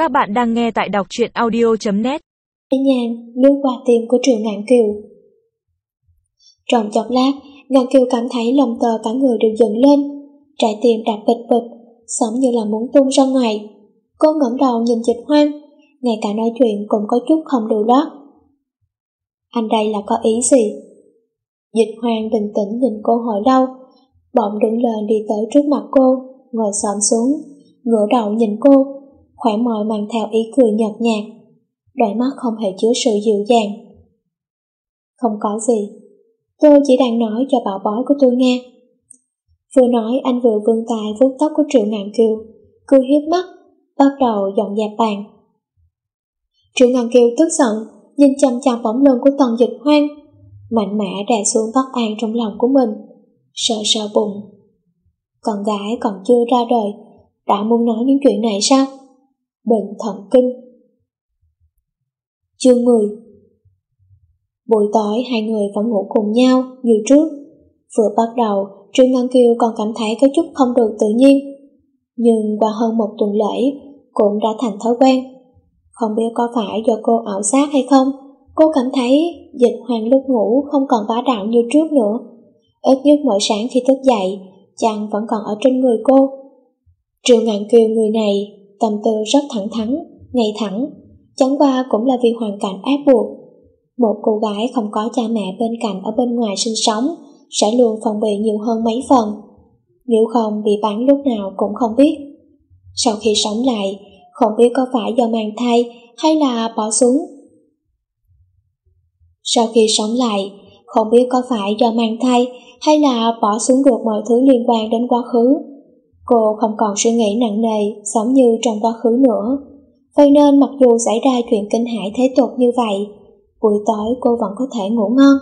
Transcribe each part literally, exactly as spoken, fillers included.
Các bạn đang nghe tại đọc truyện audio chấm net. Nhàn lướt qua tim của Triệu Ngạn Kiều. Trong chốc lát, Ngạn Kiều cảm thấy lòng tơ cả người đều dựng lên, trái tim đập bịch bịch, giống như là muốn tung ra ngoài. Cô ngẩng đầu nhìn Dịch Hoang, ngay cả nói chuyện cũng có chút không lưu loát. Anh đây là có ý gì? Dịch Hoang bình tĩnh nhìn cô hồi lâu, bỗng đứng lên đi tới trước mặt cô, ngồi xổm xuống, ngửa đầu nhìn cô, khóe môi mang theo ý cười nhợt nhạt, đôi mắt không hề chứa sự dịu dàng. Không có gì, tôi chỉ đang nói cho bảo bối của tôi nghe. Vừa nói anh vừa vươn tay vuốt tóc của Triệu Ngạn Kiều, cười hiếp mắt, bắt đầu dọn dẹp bàn. Triệu Ngạn Kiều tức giận, nhìn chăm chăm bóng lưng của Tần Dịch Hoang, mạnh mẽ đè xuống bất an trong lòng của mình, sợ sợ bụng. Con gái còn chưa ra đời, đã muốn nói những chuyện này sao? Bệnh thần kinh. Chương mười. Buổi tối hai người vẫn ngủ cùng nhau như trước. Vừa bắt đầu, Triệu Ngân Kiều còn cảm thấy có chút không được tự nhiên, nhưng qua hơn một tuần lễ cũng đã thành thói quen. Không biết có phải do cô ảo giác hay không, cô cảm thấy Dịch Hoang lúc ngủ không còn bá đạo như trước nữa. Ít nhất mỗi sáng khi thức dậy, chàng vẫn còn ở trên người cô. Triệu Ngạn Kiều người này tâm tư rất thẳng thắn, ngay thẳng, chẳng qua cũng là vì hoàn cảnh ép buộc. Một cô gái không có cha mẹ bên cạnh ở bên ngoài sinh sống sẽ luôn phòng bị nhiều hơn mấy phần, nếu không bị bắn lúc nào cũng không biết. Sau khi sống lại, không biết có phải do mang thai hay là bỏ xuống. Sau khi sống lại, không biết có phải do mang thai hay là bỏ xuống được mọi thứ liên quan đến quá khứ. Cô không còn suy nghĩ nặng nề giống như trong quá khứ nữa. Vậy nên mặc dù xảy ra chuyện kinh hãi thế tục như vậy, buổi tối cô vẫn có thể ngủ ngon.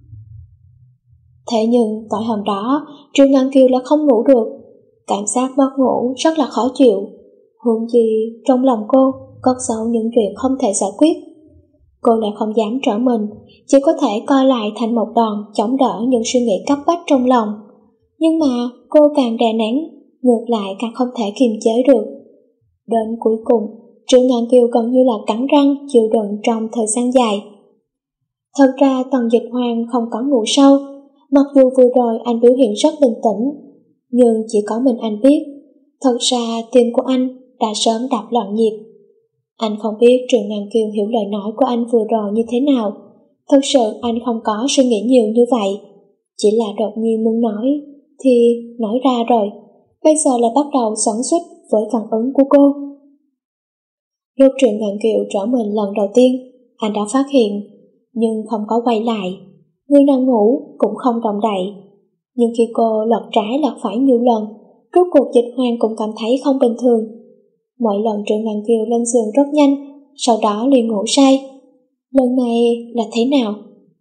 Thế nhưng tối hôm đó, Triệu Ngân Kiều là không ngủ được. Cảm giác mất ngủ rất là khó chịu. Huống chi trong lòng cô cất giấu những chuyện không thể giải quyết. Cô lại không dám trở mình, chỉ có thể co lại thành một đòn chống đỡ những suy nghĩ cấp bách trong lòng. Nhưng mà cô càng đè nén, ngược lại càng không thể kiềm chế được. Đến cuối cùng, Triệu Ngạn Kiều gần như là cắn răng chịu đựng trong thời gian dài. Thật ra Tần Dịch Hoang không có ngủ sâu, mặc dù vừa rồi anh biểu hiện rất bình tĩnh, nhưng chỉ có mình anh biết, thật ra tim của anh đã sớm đập loạn nhịp. Anh không biết Triệu Ngạn Kiều hiểu lời nói của anh vừa rồi như thế nào. Thật sự anh không có suy nghĩ nhiều như vậy, chỉ là đột nhiên muốn nói thì nói ra rồi, bây giờ lại bắt đầu xoắn xuýt với phản ứng của cô. Lúc Triệu Ngạn Kiều trở mình lần đầu tiên, anh đã phát hiện, nhưng không có quay lại. Người đang ngủ cũng không động đậy. Nhưng khi cô lật trái lật phải nhiều lần, rốt cuộc Dịch Hoang cũng cảm thấy không bình thường. Mỗi lần Triệu Ngạn Kiều lên giường rất nhanh, sau đó liền ngủ say. Lần này là thế nào?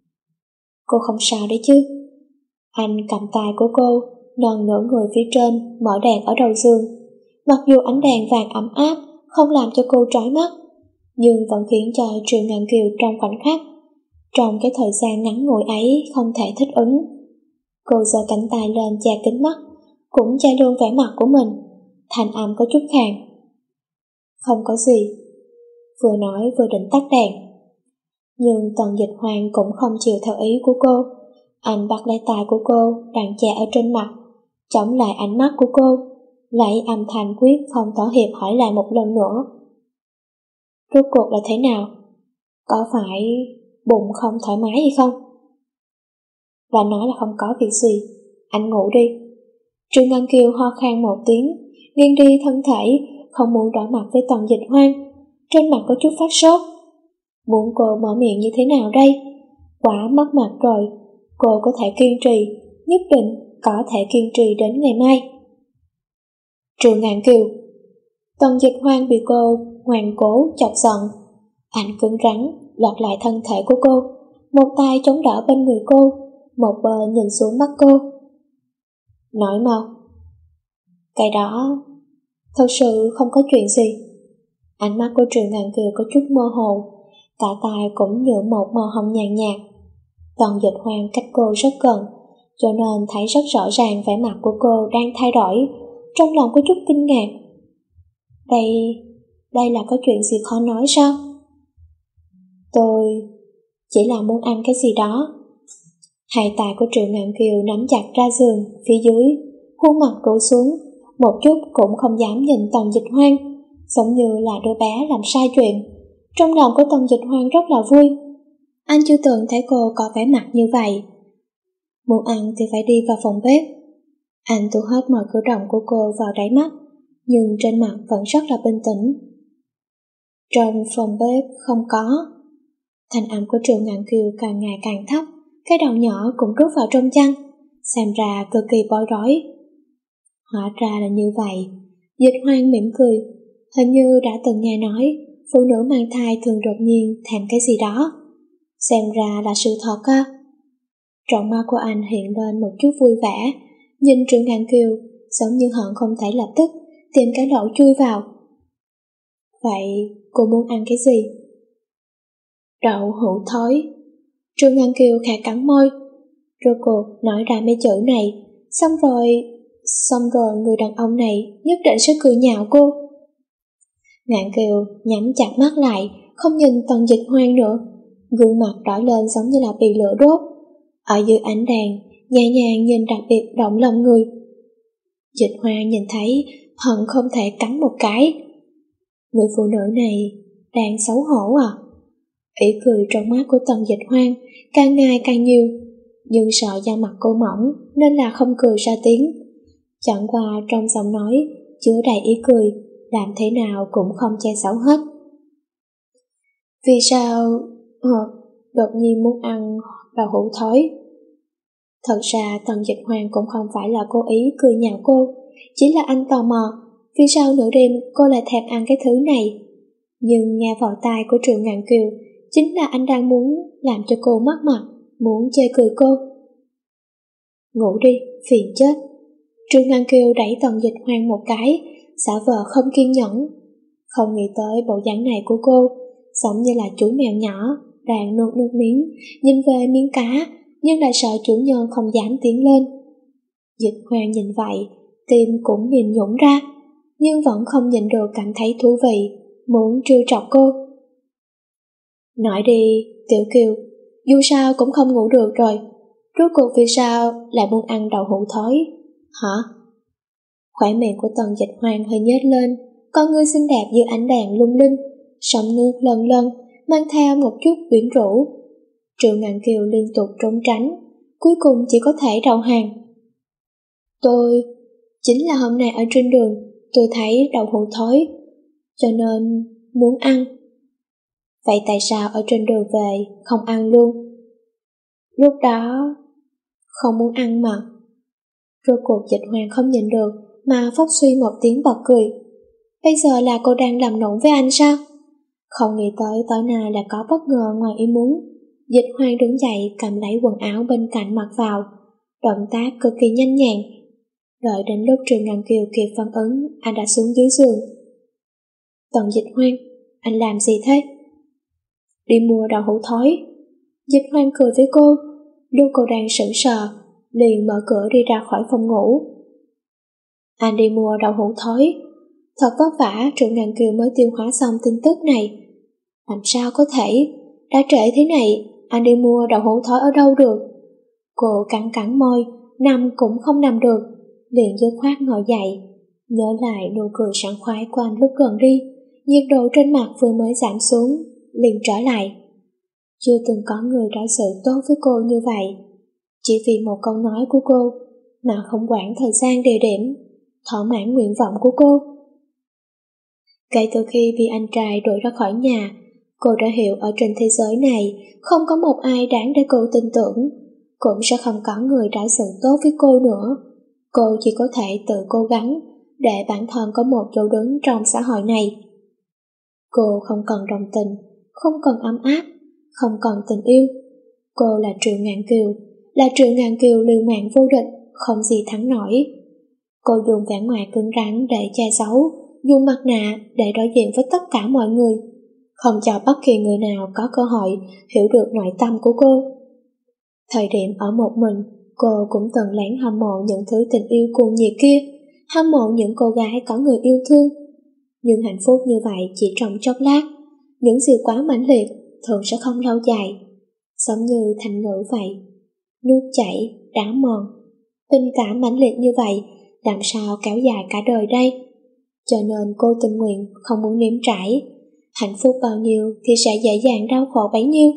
Cô không sao đấy chứ? Anh cầm tay của cô, nâng nửa người phía trên, mở đèn ở đầu giường. Mặc dù ánh đèn vàng ấm áp không làm cho cô trói mắt, nhưng vẫn khiến cho Triệu Ngạn Kiều trong khoảnh khắc, trong cái thời gian ngắn ngủi ấy không thể thích ứng. Cô giơ cánh tay lên che kính mắt, cũng che luôn vẻ mặt của mình, thanh âm có chút khàn. Không có gì. Vừa nói vừa định tắt đèn. Nhưng Tần Dịch Hoang cũng không chịu theo ý của cô. Anh bắt lấy tay của cô đang che ở trên mặt, chống lại ánh mắt của cô, lấy âm thanh quyết không thỏa hiệp hỏi lại một lần nữa. Rốt cuộc là thế nào? Có phải bụng không thoải mái hay không? Và nói là không có việc gì, anh ngủ đi. Triệu Ngân Kiều ho khan một tiếng, nghiêng đi thân thể, không muốn đối mặt với Tần Dịch Hoang, trên mặt có chút phát sốt. Muốn cô mở miệng như thế nào đây? Quá mất mặt rồi, cô có thể kiên trì, nhất định có thể kiên trì đến ngày mai. Triệu Ngạn Kiều. Tần Dịch Hoang bị cô ngoan cố chọc giận. Anh cứng rắn lật lại thân thể của cô, một tay chống đỡ bên người cô, một bên nhìn xuống mắt cô. Nói mau. Cái đó thật sự không có chuyện gì. Ánh mắt của Triệu Ngạn Kiều có chút mơ hồ, cả tay cũng nhuộm một màu hồng nhàn nhạt. Tần Dịch Hoang cách cô rất gần, cho nên thấy rất rõ ràng vẻ mặt của cô đang thay đổi, trong lòng có chút kinh ngạc. Đây đây là có chuyện gì khó nói sao? Tôi chỉ là muốn ăn cái gì đó. Hai tay của Triệu Ngạn Kiều nắm chặt ra giường phía dưới, khuôn mặt rũ xuống, một chút cũng không dám nhìn Tần Dịch Hoan, giống như là đứa bé làm sai chuyện. Trong lòng của Tần Dịch Hoan rất là vui. Anh chưa từng thấy cô có vẻ mặt như vậy. Muốn ăn thì phải đi vào phòng bếp. Anh thu hết mọi cử động của cô vào đáy mắt, nhưng trên mặt vẫn rất là bình tĩnh. Trong phòng bếp không có. Thanh âm của Triệu Ngạn Kiều càng ngày càng thấp, cái đầu nhỏ cũng rút vào trong chăn, xem ra cực kỳ bối rối. Hóa ra là như vậy. Dịch Hoan mỉm cười, hình như đã từng nghe nói phụ nữ mang thai thường đột nhiên thèm cái gì đó. Xem ra là sự thật á. Trong mắt của anh hiện lên một chút vui vẻ, nhìn Triệu Ngạn Kiều giống như hận không thể lập tức tìm cái lỗ chui vào. Vậy cô muốn ăn cái gì? Đậu hũ thối. Triệu Ngạn Kiều khẽ cắn môi, rốt cuộc nói ra mấy chữ này, xong rồi, xong rồi người đàn ông này nhất định sẽ cười nhạo cô. Ngạn Kiều nhắm chặt mắt lại, không nhìn Tần Dịch Hoan nữa, gương mặt đỏ lên giống như là bị lửa đốt. Ở dưới ánh đèn, nhẹ nhàng nhìn đặc biệt động lòng người. Dịch Hoan nhìn thấy hận không thể cắn một cái. Người phụ nữ này đang xấu hổ à? Ý cười trong mắt của Tần Dịch Hoan càng ngày càng nhiều, nhưng sợ da mặt cô mỏng nên là không cười ra tiếng. Chẳng qua trong giọng nói chứa đầy ý cười, làm thế nào cũng không che giấu hết. Vì sao ờ, đột nhiên muốn ăn đậu hũ thối? Thật ra Tần Dịch Hoan cũng không phải là cố ý cười nhạo cô, chỉ là anh tò mò vì sao nửa đêm cô lại thèm ăn cái thứ này. Nhưng nghe vào tai của Triệu Ngạn Kiều, chính là anh đang muốn làm cho cô mất mặt, muốn chê cười cô. Ngủ đi, phiền chết. Triệu Ngạn Kiều đẩy Tần Dịch Hoan một cái, giả vờ không kiên nhẫn. Không nghĩ tới bộ dáng này của cô, giống như là chú mèo nhỏ đang nuốt nước miếng, nhìn về miếng cá, nhưng lại sợ chủ nhân không dám tiến lên. Dịch Hoan nhìn vậy, tim cũng mềm nhũn ra, nhưng vẫn không nhịn được cảm thấy thú vị, muốn trêu chọc cô. Nói đi, Tiểu Kiều, dù sao cũng không ngủ được rồi, rốt cuộc vì sao lại muốn ăn đậu hũ thối, hả? Khóe miệng của Tần Dịch Hoan hơi nhếch lên, con ngươi xinh đẹp như ánh đèn lung linh, sóng nước lần lần, mang theo một chút quyến rũ. Triệu Ngạn Kiều liên tục trốn tránh, cuối cùng chỉ có thể đầu hàng. Tôi, chính là hôm nay ở trên đường, tôi thấy đậu hũ thối, cho nên muốn ăn. Vậy tại sao ở trên đường về không ăn luôn? Lúc đó không muốn ăn mà. Rốt cuộc Dịch Hoan không nhìn được mà phốc suy một tiếng bật cười. Bây giờ là cô đang làm nũng với anh sao? Không nghĩ tới tối nay là có bất ngờ ngoài ý muốn. Dịch Hoan đứng dậy cầm lấy quần áo bên cạnh mặc vào, động tác cực kỳ nhanh nhẹn. Đợi đến lúc Triệu Ngạn Kiều kịp phản ứng, anh đã xuống dưới giường. Tần Dịch Hoan, anh làm gì thế? Đi mua đậu hũ thối. Dịch Hoan cười với cô, lúc cô đang sững sờ, liền mở cửa đi ra khỏi phòng ngủ. Anh đi mua đậu hũ thối. Thật vất vả Triệu Ngạn Kiều mới tiêu hóa xong tin tức này. Làm sao có thể, đã trễ thế này, anh đi mua đậu hũ thối ở đâu được? Cô cắn cắn môi, nằm cũng không nằm được, liền dứt khoát ngồi dậy, nhớ lại nụ cười sảng khoái của anh lúc gần đi, nhiệt độ trên mặt vừa mới giảm xuống, liền trở lại. Chưa từng có người đối xử tốt với cô như vậy, chỉ vì một câu nói của cô mà không quản thời gian địa điểm, thỏa mãn nguyện vọng của cô. Kể từ khi bị anh trai đuổi ra khỏi nhà, cô đã hiểu ở trên thế giới này không có một ai đáng để cô tin tưởng, cũng sẽ không có người đối xử tốt với cô nữa. Cô chỉ có thể tự cố gắng để bản thân có một chỗ đứng trong xã hội này. Cô không cần đồng tình, không cần ấm áp, không cần tình yêu. Cô là Triệu Ngạn Kiều, là Triệu Ngạn Kiều liều mạng vô địch, không gì thắng nổi. Cô dùng vẻ ngoài cứng rắn để che giấu, dùng mặt nạ để đối diện với tất cả mọi người, không cho bất kỳ người nào có cơ hội hiểu được nội tâm của cô. Thời điểm ở một mình, cô cũng từng lén hâm mộ những thứ tình yêu cuồng nhiệt kia, hâm mộ những cô gái có người yêu thương. Nhưng hạnh phúc như vậy chỉ trong chốc lát, những gì quá mãnh liệt thường sẽ không lâu dài. Giống như thành ngữ vậy, nước chảy, đá mòn. Tình cảm mãnh liệt như vậy làm sao kéo dài cả đời đây? Cho nên cô tình nguyện không muốn nếm trải. Hạnh phúc bao nhiêu thì sẽ dễ dàng đau khổ bấy nhiêu.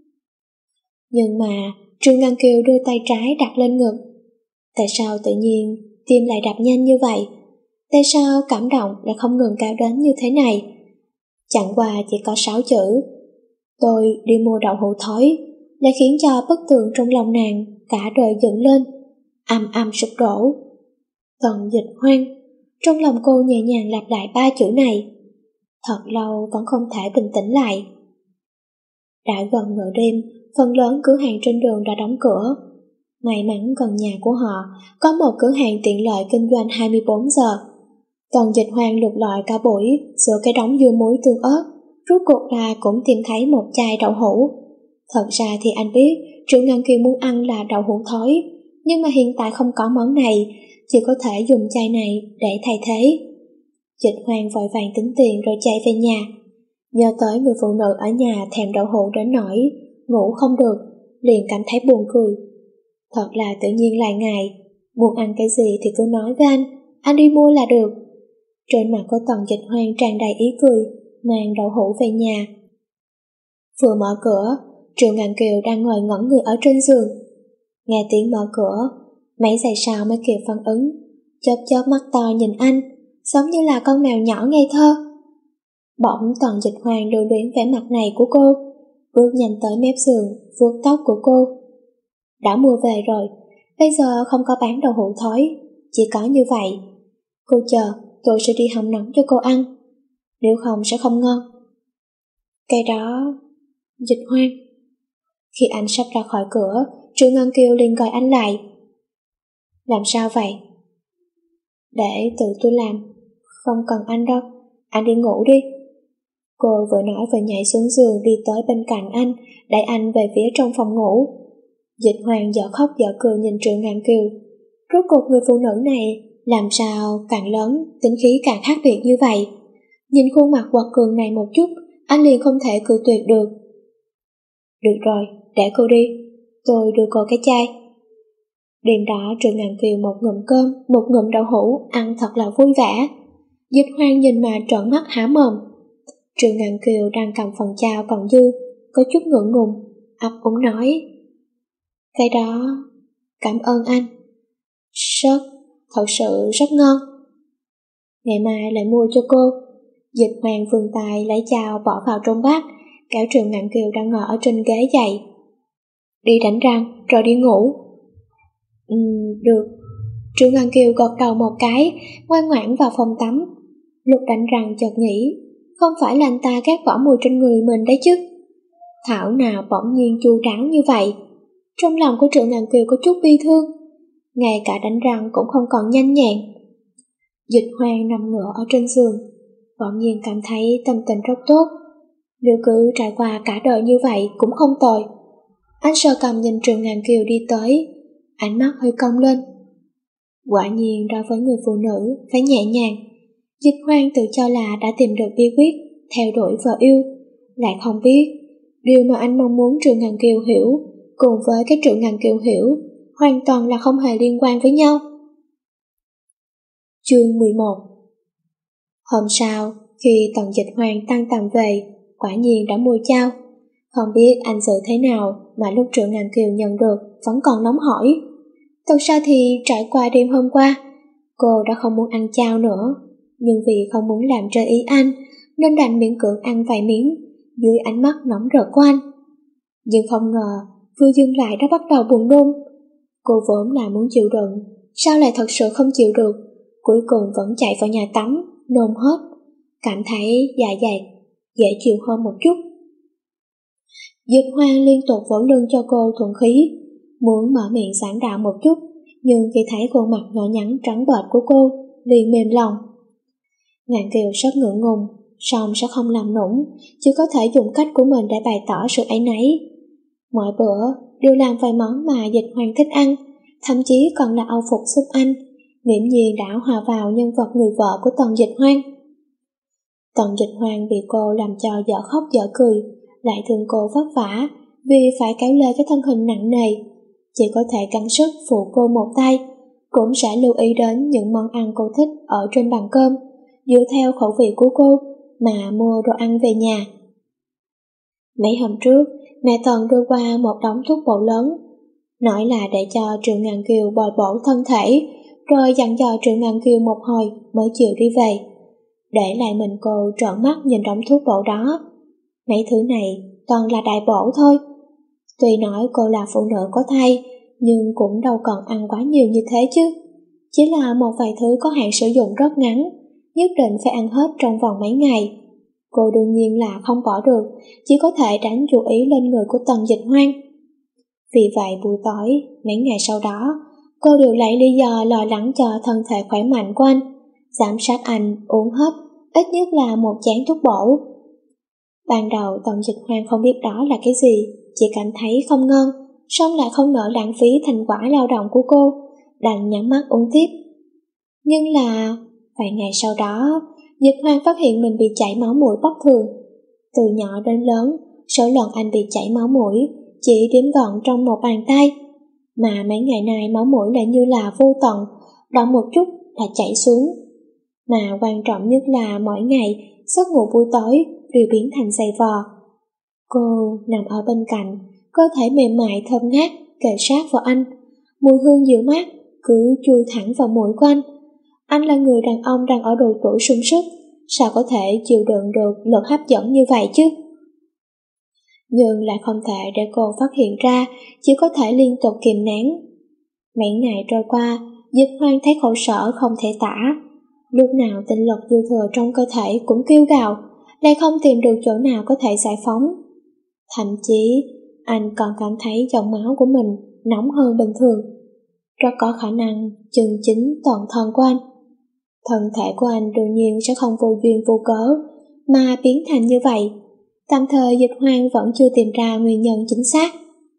Nhưng mà Trương Ngân Kiều đưa tay trái đặt lên ngực. Tại sao tự nhiên tim lại đập nhanh như vậy? Tại sao cảm động lại không ngừng cao đến như thế này? Chẳng qua chỉ có sáu chữ "Tôi đi mua đậu hũ thối" lại khiến cho bức tường trong lòng nàng cả đời dựng lên, âm âm sụp đổ. Tần Dịch Hoan. Trong lòng cô nhẹ nhàng lặp lại ba chữ này. Thật lâu vẫn không thể bình tĩnh lại. Đã gần nửa đêm, phần lớn cửa hàng trên đường đã đóng cửa. May mắn gần nhà của họ có một cửa hàng tiện lợi kinh doanh hai mươi bốn giờ. Tần Dịch Hoan lục lọi cả buổi giữa cái đống dưa muối tương ớt, rốt cuộc là cũng tìm thấy một chai đậu hũ. Thật ra thì anh biết Triệu Ngân Kiều muốn ăn là đậu hũ thối, nhưng mà hiện tại không có món này, chỉ có thể dùng chai này để thay thế. Dịch Hoan vội vàng tính tiền rồi chạy về nhà. Nhớ tới người phụ nữ ở nhà thèm đậu hũ đến nỗi ngủ không được, liền cảm thấy buồn cười. Thật là tự nhiên lại ngài, muốn ăn cái gì thì cứ nói với anh, anh đi mua là được. Trên mặt của Tần Dịch Hoan tràn đầy ý cười, mang đậu hũ về nhà. Vừa mở cửa, Triệu Ngạn Kiều đang ngồi ngẩn người ở trên giường. Nghe tiếng mở cửa, mấy giây sau mới kịp phản ứng, chớp chớp mắt to nhìn anh, giống như là con mèo nhỏ ngây thơ. Bỗng Tần Dịch Hoan lưu luyến vẻ mặt này của cô, bước nhanh tới mép giường, vuốt tóc của cô. Đã mua về rồi, bây giờ không có bán đậu hũ thối, chỉ có như vậy. Cô chờ, tôi sẽ đi hầm nóng cho cô ăn, nếu không sẽ không ngon. Cái đó... Dịch Hoan. Khi anh sắp ra khỏi cửa, Triệu Ngân Kiều liền gọi anh lại. Làm sao vậy? Để tự tôi làm, không cần anh đâu, anh đi ngủ đi. Cô vừa nói vừa nhảy xuống giường đi tới bên cạnh anh, đẩy anh về phía trong phòng ngủ. Dịch Hoan dở khóc dở cười nhìn Triệu Ngạn Kiều. Rốt cuộc người phụ nữ này làm sao càng lớn, tính khí càng khác biệt như vậy. Nhìn khuôn mặt quật cường này một chút, anh liền không thể cự tuyệt được. Được rồi, để cô đi, tôi đưa cô cái chai. Đêm đó Triệu Ngạn Kiều một ngụm cơm, một ngụm đậu hũ, ăn thật là vui vẻ. Dịch Hoan nhìn mà trợn mắt há mồm. Triệu Ngạn Kiều đang cầm phần chao còn dư, có chút ngượng ngùng, ấp úng nói. Cái đó, cảm ơn anh. Rất, thật sự rất ngon. Ngày mai lại mua cho cô. Dịch Hoan vươn tay lấy chao bỏ vào trong bát, kéo Triệu Ngạn Kiều đang ngồi ở trên ghế dậy. Đi đánh răng, rồi đi ngủ. Ừ, được. Triệu Ngạn Kiều gật đầu một cái, ngoan ngoãn vào phòng tắm. Lúc đánh răng chợt nghĩ, không phải là anh ta ghét bỏ mùi trên người mình đấy chứ. Thảo nào bỗng nhiên chu đáo như vậy. Trong lòng của Triệu Ngạn Kiều có chút bi thương, ngay cả đánh răng cũng không còn nhanh nhẹn. Dịch Hoan nằm ngửa ở trên giường, bỗng nhiên cảm thấy tâm tình rất tốt. Nếu cứ trải qua cả đời như vậy cũng không tồi. Anh sờ cằm nhìn Triệu Ngạn Kiều đi tới, ánh mắt hơi cong lên. Quả nhiên đối với người phụ nữ phải nhẹ nhàng. Dịch Hoan tự cho là đã tìm được bí quyết theo đuổi vợ yêu, lại không biết điều mà anh mong muốn Triệu Ngạn Kiều hiểu cùng với cái Triệu Ngạn Kiều hiểu hoàn toàn là không hề liên quan với nhau. Chương mười một. Hôm sau, khi Tần Dịch Hoan tăng tầm về, quả nhiên đã mua chao. Không biết anh xử thế nào mà lúc Triệu Ngạn Kiều nhận được vẫn còn nóng hổi. Thật ra thì trải qua đêm hôm qua, cô đã không muốn ăn chao nữa, nhưng vì không muốn làm rơi ý anh nên đành miễn cưỡng ăn vài miếng dưới ánh mắt nóng rực của anh. Nhưng không ngờ vừa dừng lại đã bắt đầu buồn nôn. Cô vốn là muốn chịu đựng, sao lại thật sự không chịu được, cuối cùng vẫn chạy vào nhà tắm, nôn hết, cảm thấy dạ dày dễ chịu hơn một chút. Dịch Hoan liên tục vỗ lưng cho cô thuận khí, muốn mở miệng giảng đạo một chút, nhưng khi thấy khuôn mặt nhỏ nhắn trắng bệch của cô, liền mềm lòng. Ngạn Kiều rất ngượng ngùng, song sẽ không làm nũng, chỉ có thể dùng cách của mình để bày tỏ sự áy náy. Mỗi bữa đều làm vài món mà Dịch Hoan thích ăn, thậm chí còn là âu phục giúp anh, nghiễm nhiên đã hòa vào nhân vật người vợ của Tần Dịch Hoan. Tần Dịch Hoang bị cô làm cho dở khóc dở cười, lại thương cô vất vả vì phải kéo lê cái thân hình nặng nề, chỉ có thể căng sức phụ cô một tay, cũng sẽ lưu ý đến những món ăn cô thích ở trên bàn cơm, dựa theo khẩu vị của cô mà mua đồ ăn về nhà. Mấy hôm trước, mẹ Tần đưa qua một đống thuốc bổ lớn, nói là để cho Triệu Ngàn Kiều bồi bổ thân thể, rồi dặn dò Triệu Ngàn Kiều một hồi mới chịu đi về. Để lại mình cô trợn mắt nhìn đống thuốc bổ đó. Mấy thứ này toàn là đại bổ thôi. Tuy nói cô là phụ nữ có thai, nhưng cũng đâu cần ăn quá nhiều như thế chứ. Chỉ là một vài thứ có hạn sử dụng rất ngắn, nhất định phải ăn hết trong vòng mấy ngày. Cô đương nhiên là không bỏ được, chỉ có thể đánh chú ý lên người của Tần Dịch Hoang. Vì vậy buổi tối, mấy ngày sau đó, cô đều lấy lý do lo lắng cho thân thể khỏe mạnh của anh, giám sát anh uống hết ít nhất là một chén thuốc bổ. Ban đầu Tần Dịch Hoang không biết đó là cái gì, chỉ cảm thấy không ngon, song lại không nỡ lãng phí thành quả lao động của cô, đành nhắm mắt uống tiếp. Nhưng là vài ngày sau đó, Dịch Hoang phát hiện mình bị chảy máu mũi bất thường. Từ nhỏ đến lớn, số lần anh bị chảy máu mũi chỉ đếm gọn trong một bàn tay, mà mấy ngày nay máu mũi lại như là vô tận, động một chút là chảy xuống. Mà quan trọng nhất là mỗi ngày giấc ngủ buổi tối đều biến thành dày vò. Cô nằm ở bên cạnh, cơ thể mềm mại thơm ngát kề sát vào anh, mùi hương dịu mát cứ chui thẳng vào mũi của anh. Anh là người đàn ông đang ở độ tuổi sung sức, sao có thể chịu đựng được lực hấp dẫn như vậy chứ? Nhưng lại không thể để cô phát hiện ra, chỉ có thể liên tục kìm nén. Mấy ngày trôi qua, Dịch Hoang thấy khổ sở không thể tả. Lúc nào tinh lực dư thừa trong cơ thể cũng kêu gào, lại không tìm được chỗ nào có thể giải phóng. Thậm chí, anh còn cảm thấy dòng máu của mình nóng hơn bình thường. Rất có khả năng chân chính toàn thân của anh. Thân thể của anh đương nhiên sẽ không vô duyên vô cớ mà biến thành như vậy. Tạm thời Dịch Hoang vẫn chưa tìm ra nguyên nhân chính xác.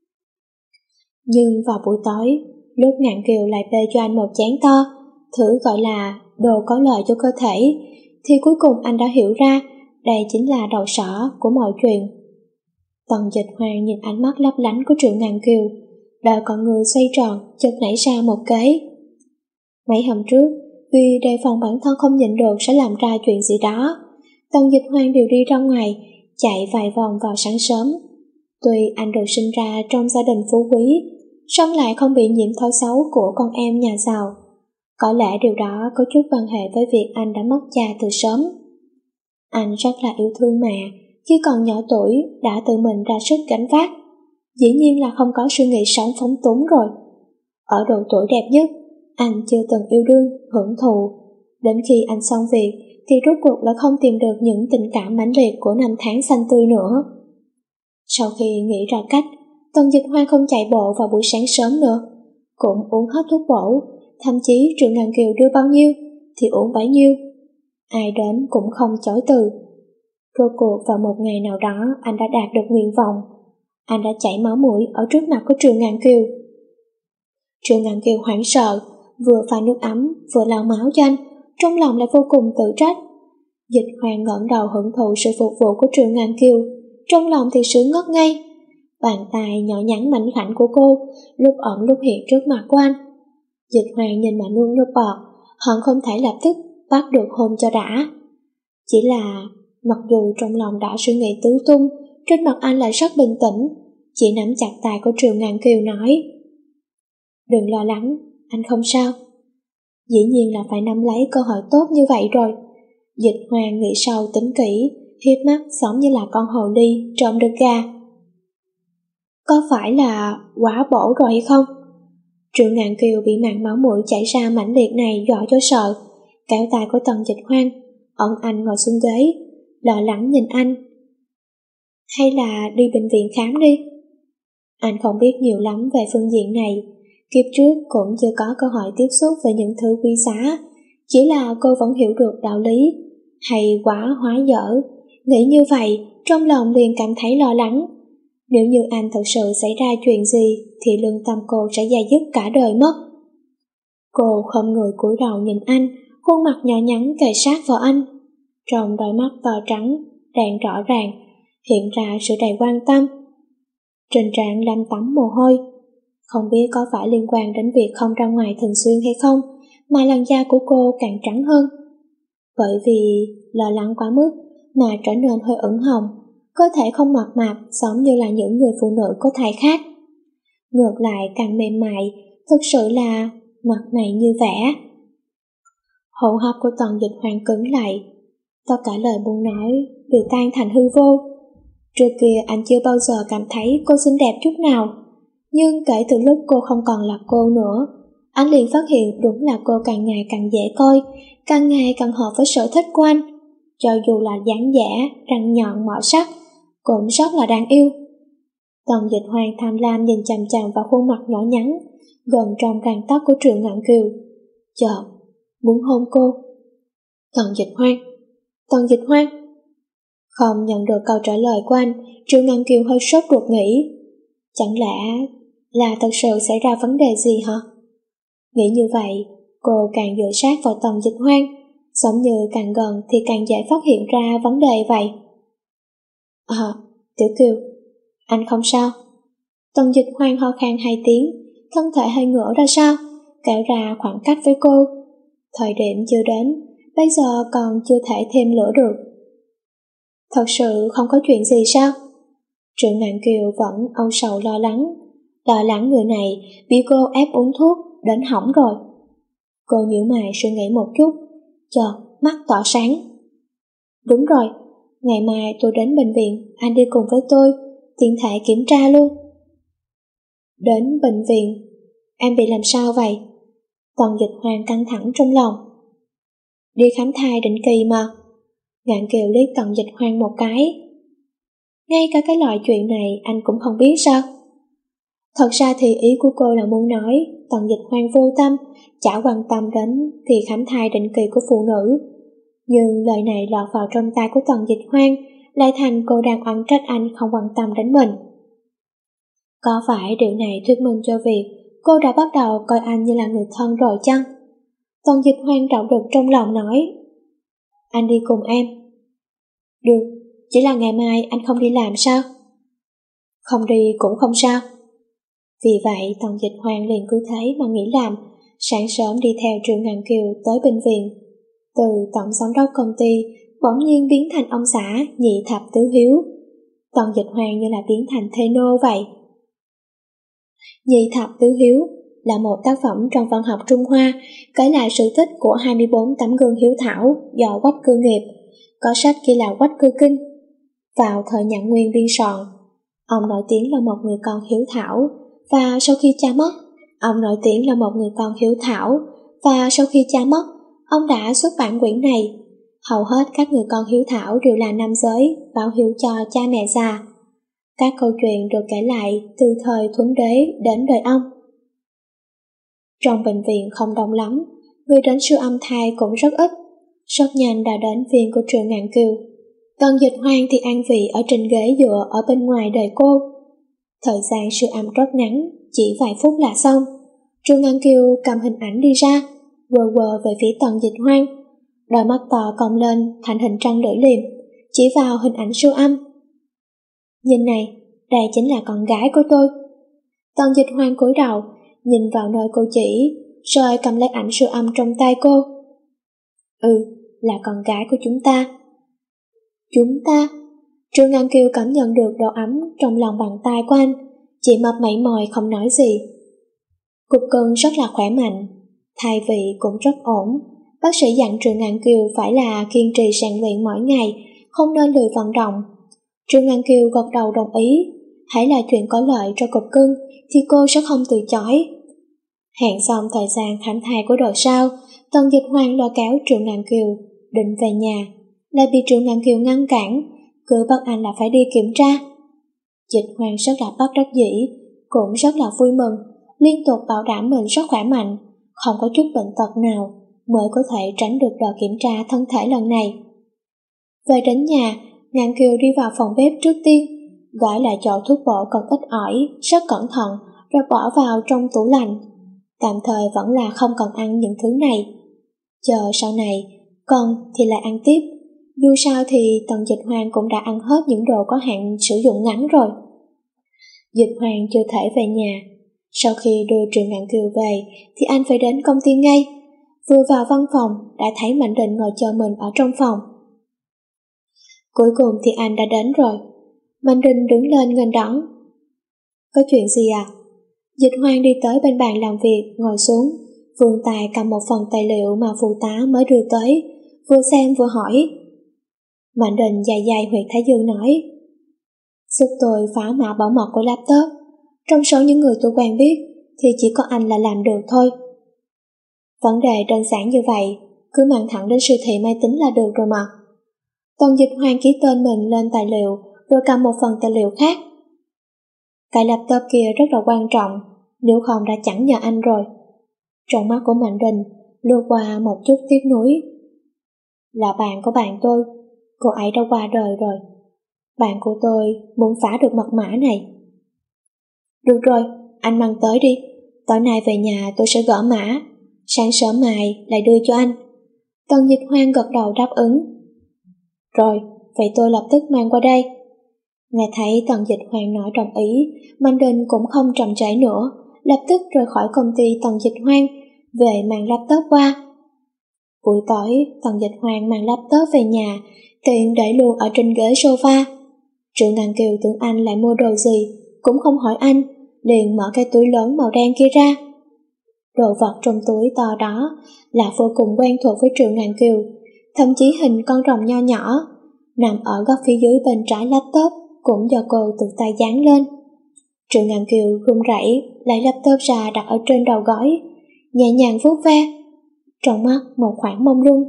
Nhưng vào buổi tối, lúc Ngạn Kiều lại bê cho anh một chén to, thử gọi là đồ có lợi cho cơ thể, thì cuối cùng anh đã hiểu ra đây chính là đầu sỏ của mọi chuyện. Tần Dịch Hoang nhìn ánh mắt lấp lánh của Triệu Ngạn Kiều, đợi con người xoay tròn, chợt nảy ra một kế. Mấy hôm trước, vì đề phòng bản thân không nhịn được sẽ làm ra chuyện gì đó, Tần Dịch Hoang đều đi ra ngoài, chạy vài vòng vào sáng sớm. Tuy anh được sinh ra trong gia đình phú quý, song lại không bị nhiễm thói xấu của con em nhà giàu. Có lẽ điều đó có chút quan hệ với việc anh đã mất cha từ sớm. Anh rất là yêu thương mẹ, khi còn nhỏ tuổi đã tự mình ra sức gánh vác. Dĩ nhiên là không có suy nghĩ sống phóng túng rồi. Ở độ tuổi đẹp nhất, anh chưa từng yêu đương, hưởng thụ. Đến khi anh xong việc thì rốt cuộc lại không tìm được những tình cảm mãnh liệt của năm tháng xanh tươi nữa. Sau khi nghĩ ra cách, Tần Dịch Hoang không chạy bộ vào buổi sáng sớm nữa, cũng uống hết thuốc bổ, thậm chí Triệu Ngàn Kiều đưa bao nhiêu thì uống bấy nhiêu. Ai đến cũng không chối từ. Rốt cuộc vào một ngày nào đó anh đã đạt được nguyện vọng. Anh đã chảy máu mũi ở trước mặt của Triệu Ngàn Kiều. Triệu Ngàn Kiều hoảng sợ, vừa pha nước ấm vừa lau máu cho anh, trong lòng lại vô cùng tự trách. Dịch Hoang ngẩng đầu hưởng thụ sự phục vụ của Triệu Ngàn Kiều, trong lòng thì sướng ngất ngây. Bàn tay nhỏ nhắn mảnh khảnh của cô lúc ẩn lúc hiện trước mặt của anh. Dịch Hoang nhìn mà nuốt nước bọt, hận không thể lập tức bắt được hôn cho đã. Chỉ là mặc dù trong lòng đã suy nghĩ tứ tung, trên mặt anh lại rất bình tĩnh, chỉ nắm chặt tay của Triệu Ngàn Kiều nói: "Đừng lo lắng, anh không sao." Dĩ nhiên là phải nắm lấy cơ hội tốt như vậy rồi. Dịch Hoang nghĩ sâu tính kỹ, hiếp mắt giống như là con hồ ly trộm được gà. Có phải là quá bổ rồi hay không? Triệu Ngạn Kiều bị màn máu mũi chảy ra mãnh liệt này dọa cho sợ, kéo tay của Tần Dịch Hoang, ôm anh ngồi xuống ghế, lo lắng nhìn anh. Hay là đi bệnh viện khám đi? Anh không biết nhiều lắm về phương diện này, kiếp trước cũng chưa có cơ hội tiếp xúc với những thứ quý giá, chỉ là cô vẫn hiểu được đạo lý, hay quá hóa dở. Nghĩ như vậy, trong lòng liền cảm thấy lo lắng. Nếu như anh thật sự xảy ra chuyện gì thì lương tâm cô sẽ dai dứt cả đời mất. Cô khom người cúi đầu nhìn anh, khuôn mặt nhỏ nhắn kề sát vào anh. Trong đôi mắt to trắng, đang rõ ràng, hiện ra sự đầy quan tâm. Trên trán lăm tấm mồ hôi, không biết có phải liên quan đến việc không ra ngoài thường xuyên hay không, mà làn da của cô càng trắng hơn. Bởi vì lo lắng quá mức mà trở nên hơi ửng hồng, cơ thể không mập mạp giống như là những người phụ nữ có thai khác. Ngược lại càng mềm mại, thực sự là mặt mày như vẽ. Hô hấp của Tần Dịch Hoang cứng lại, tất cả lời muốn nói đều tan thành hư vô. Trước kia anh chưa bao giờ cảm thấy cô xinh đẹp chút nào, nhưng kể từ lúc cô không còn là cô nữa, anh liền phát hiện đúng là cô càng ngày càng dễ coi, càng ngày càng hợp với sở thích của anh. Cho dù là dáng vẻ, răng nhọn mỏ sắc, cũng rất là đáng yêu. Tần Dịch Hoang tham lam nhìn chằm chằm vào khuôn mặt nhỏ nhắn, gần trong gang tấc của Triệu Ngạn Kiều. Chợt muốn hôn cô. Tần Dịch Hoang, Tần Dịch Hoang. Không nhận được câu trả lời của anh, Triệu Ngạn Kiều hơi sốt ruột nghĩ, chẳng lẽ là thật sự xảy ra vấn đề gì hả? Nghĩ như vậy, cô càng dựa sát vào Tần Dịch Hoang, giống như càng gần thì càng dễ phát hiện ra vấn đề vậy. À, Tiểu Kiều, anh không sao? Tần Dịch Hoang ho khan hai tiếng, thân thể hơi ngửa ra sau, kéo ra khoảng cách với cô. Thời điểm chưa đến, bây giờ còn chưa thể thêm lửa được. Thật sự không có chuyện gì sao? Triệu Ngạn Kiều vẫn âu sầu lo lắng, lo lắng người này bị cô ép uống thuốc đến hỏng rồi. Cô nhíu mày suy nghĩ một chút, chợt mắt tỏ sáng. Đúng rồi, ngày mai tôi đến bệnh viện, anh đi cùng với tôi, tiện thể kiểm tra luôn. Đến bệnh viện? Em bị làm sao vậy? Tần Dịch Hoang căng thẳng trong lòng. Đi khám thai định kỳ mà. Ngạn Kiều liếc Tần Dịch Hoang một cái. Ngay cả cái loại chuyện này anh cũng không biết sao? Thật ra thì ý của cô là muốn nói Tần Dịch Hoang vô tâm, chả quan tâm đến kỳ khám thai định kỳ của phụ nữ. Nhưng lời này lọt vào trong tai của Tần Dịch Hoang, lại thành cô đang oán trách anh không quan tâm đến mình. Có phải điều này thuyết minh cho việc cô đã bắt đầu coi anh như là người thân rồi chăng? Tần Dịch Hoang trạo được trong lòng nói, anh đi cùng em. Được, chỉ là ngày mai anh không đi làm sao? Không đi cũng không sao. Vì vậy Tần Dịch Hoang liền cứ thế mà nghỉ làm, sáng sớm đi theo Triệu Ngạn Kiều tới bệnh viện. Từ tổng giám đốc công ty bỗng nhiên biến thành ông xã Nhị Thập Tứ Hiếu. Tần Dịch Hoang như là biến thành thê nô vậy. Nhị Thập Tứ Hiếu là một tác phẩm trong văn học Trung Hoa, kể lại sự tích của hai mươi bốn tấm gương hiếu thảo do Quách Cư Nghiệp, có sách ghi là Quách Cư Kinh, vào thời Nhạn Nguyên biên soạn. Ông nổi tiếng là một người con hiếu thảo, và sau khi cha mất, ông nổi tiếng là một người con hiếu thảo, và sau khi cha mất, ông đã xuất bản quyển này. Hầu hết các người con hiếu thảo đều là nam giới, báo hiếu cho cha mẹ già. Các câu chuyện được kể lại từ thời Thuấn Đế đến đời ông. Trong bệnh viện không đông lắm, người đến siêu âm thai cũng rất ít. Rất nhanh đã đến viện của Triệu Ngạn Kiều. Tần Dịch Hoang thì an vị ở trên ghế dựa ở bên ngoài đợi cô. Thời gian siêu âm rất ngắn, chỉ vài phút là xong. Triệu Ngạn Kiều cầm hình ảnh đi ra, quờ quờ về phía Tần Dịch Hoang, đôi mắt to cong lên thành hình trăng lưỡi liềm, chỉ vào hình ảnh siêu âm. Nhìn này, đây chính là con gái của tôi. Tần Dịch Hoang cúi đầu, nhìn vào nơi cô chỉ, rồi cầm lấy ảnh siêu âm trong tay cô. Ừ, là con gái của chúng ta. Chúng ta? Triệu Ngạn Kiều cảm nhận được độ ấm trong lòng bàn tay của anh, chỉ mập mẩy mòi không nói gì. Cục cưng rất là khỏe mạnh, thai vị cũng rất ổn. Bác sĩ dặn Triệu Ngạn Kiều phải là kiên trì rèn luyện mỗi ngày, không nên lười vận động. Triệu Ngạn Kiều gật đầu đồng ý, hãy là chuyện có lợi cho cục cưng thì cô sẽ không từ chối. Hẹn xong thời gian khám thai của đợt sau, Tần Dịch Hoang lôi kéo Triệu Ngạn Kiều định về nhà, lại bị Triệu Ngạn Kiều ngăn cản, cứ bắt anh là phải đi kiểm tra. Dịch Hoang rất là bất đắc dĩ, cũng rất là vui mừng, liên tục bảo đảm mình rất khỏe mạnh, không có chút bệnh tật nào, mới có thể tránh được đợt kiểm tra thân thể lần này. Về đến nhà, Ngạn Kiều đi vào phòng bếp trước tiên, gói lại chỗ thuốc bổ còn ít ỏi, rất cẩn thận, rồi bỏ vào trong tủ lạnh. Tạm thời vẫn là không cần ăn những thứ này. Chờ sau này, cần thì lại ăn tiếp, Dù sao thì Tần Dịch Hoang cũng đã ăn hết những đồ có hạn sử dụng ngắn rồi. Dịch Hoang chưa thể về nhà. Sau khi đưa Triệu Ngạn Kiều về thì anh phải đến công ty ngay. Vừa vào văn phòng đã thấy Mạnh Định ngồi chờ mình ở trong phòng. Cuối cùng thì anh đã đến rồi. Mạnh Định đứng lên nghênh đón. Có chuyện gì à? Dịch Hoang đi tới bên bàn làm việc, ngồi xuống, vươn tay cầm một phần tài liệu mà phụ tá mới đưa tới, vừa xem vừa hỏi. Mạnh Định dài dài huyệt thái dương nói, giúp tôi phá mã bảo mật của laptop. Trong số những người tôi quen biết thì chỉ có anh là làm được thôi. Vấn đề đơn giản như vậy, cứ mang thẳng đến siêu thị máy tính là được rồi mà. Tần Dịch Hoang ký tên mình lên tài liệu rồi cầm một phần tài liệu khác. Cái laptop kia rất là quan trọng, nếu không đã chẳng nhờ anh rồi. Trong mắt của Mạnh Định lướt qua một chút tiếc nuối. Là bạn của bạn tôi, cô ấy đã qua đời rồi. Bạn của tôi muốn phá được mật mã này. Được rồi, anh mang tới đi. Tối nay về nhà tôi sẽ gỡ mã. Sáng sớm mai lại đưa cho anh. Tần Dịch Hoang gật đầu đáp ứng. Rồi, vậy tôi lập tức mang qua đây. Nghe thấy Tần Dịch Hoang nói đồng ý, Mạnh Định cũng không chậm trễ nữa, lập tức rời khỏi công ty Tần Dịch Hoang, về mang laptop qua. Buổi tối, Tần Dịch Hoang mang laptop về nhà, tiện để luôn ở trên ghế sofa. Triệu Ngạn Kiều tưởng anh lại mua đồ gì, cũng không hỏi anh, liền mở cái túi lớn màu đen kia ra. Đồ vật trong túi to đó là vô cùng quen thuộc với Triệu Ngạn Kiều, thậm chí hình con rồng nho nhỏ, nằm ở góc phía dưới bên trái laptop, cũng do cô tự tay dán lên. Triệu Ngạn Kiều run rẩy lấy laptop ra đặt ở trên đầu gói, nhẹ nhàng vuốt ve, trong mắt một khoảng mông lung.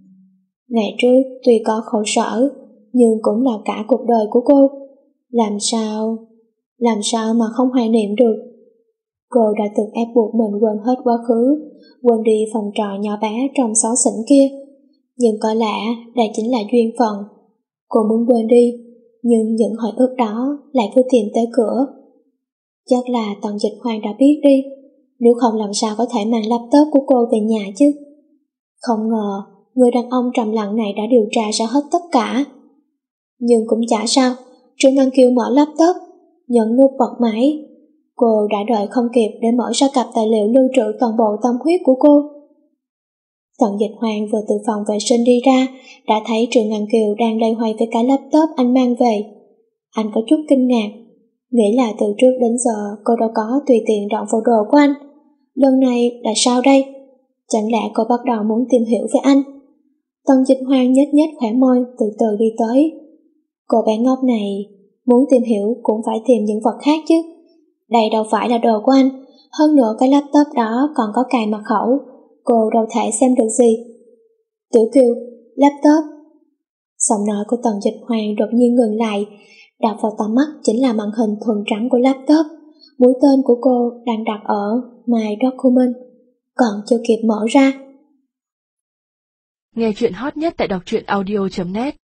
Ngày trước tuy có khổ sở, nhưng cũng là cả cuộc đời của cô. Làm sao, làm sao mà không hoài niệm được. Cô đã từng ép buộc mình quên hết quá khứ, quên đi phòng trọ nhỏ bé trong xó xỉnh kia. Nhưng có lẽ đây chính là duyên phận. Cô muốn quên đi, nhưng những hồi ức đó lại cứ tìm tới cửa. Chắc là Tần Dịch Hoang đã biết đi, nếu không làm sao có thể mang laptop của cô về nhà chứ. Không ngờ, người đàn ông trầm lặng này đã điều tra ra hết tất cả. Nhưng cũng chả sao, Triệu Ngạn Kiều mở laptop, nhấn nút bật máy. Cô đã đợi không kịp để mở ra cặp tài liệu lưu trữ toàn bộ tâm huyết của cô. Tần Dịch Hoang vừa từ phòng vệ sinh đi ra, đã thấy Triệu Ngạn Kiều đang loay hoay với cái laptop anh mang về. Anh có chút kinh ngạc, nghĩ là từ trước đến giờ cô đâu có tùy tiện động vào đồ của anh. Lần này là sao đây? Chẳng lẽ cô bắt đầu muốn tìm hiểu về anh? Tần Dịch Hoang nhếch nhếch khóe môi, từ từ đi tới. Cô bé ngốc này, muốn tìm hiểu cũng phải tìm những vật khác chứ. Đây đâu phải là đồ của anh, hơn nữa cái laptop đó còn có cài mật khẩu, cô đâu thể xem được gì. Tiểu Kiều, laptop. Giọng nói của Tần Dịch Hoang đột nhiên ngừng lại, đập vào tầm mắt chính là màn hình thuần trắng của laptop. Mũi tên của cô đang đặt ở My Document, còn chưa kịp mở ra. Nghe chuyện hot nhất tại đọc truyện audio chấm net.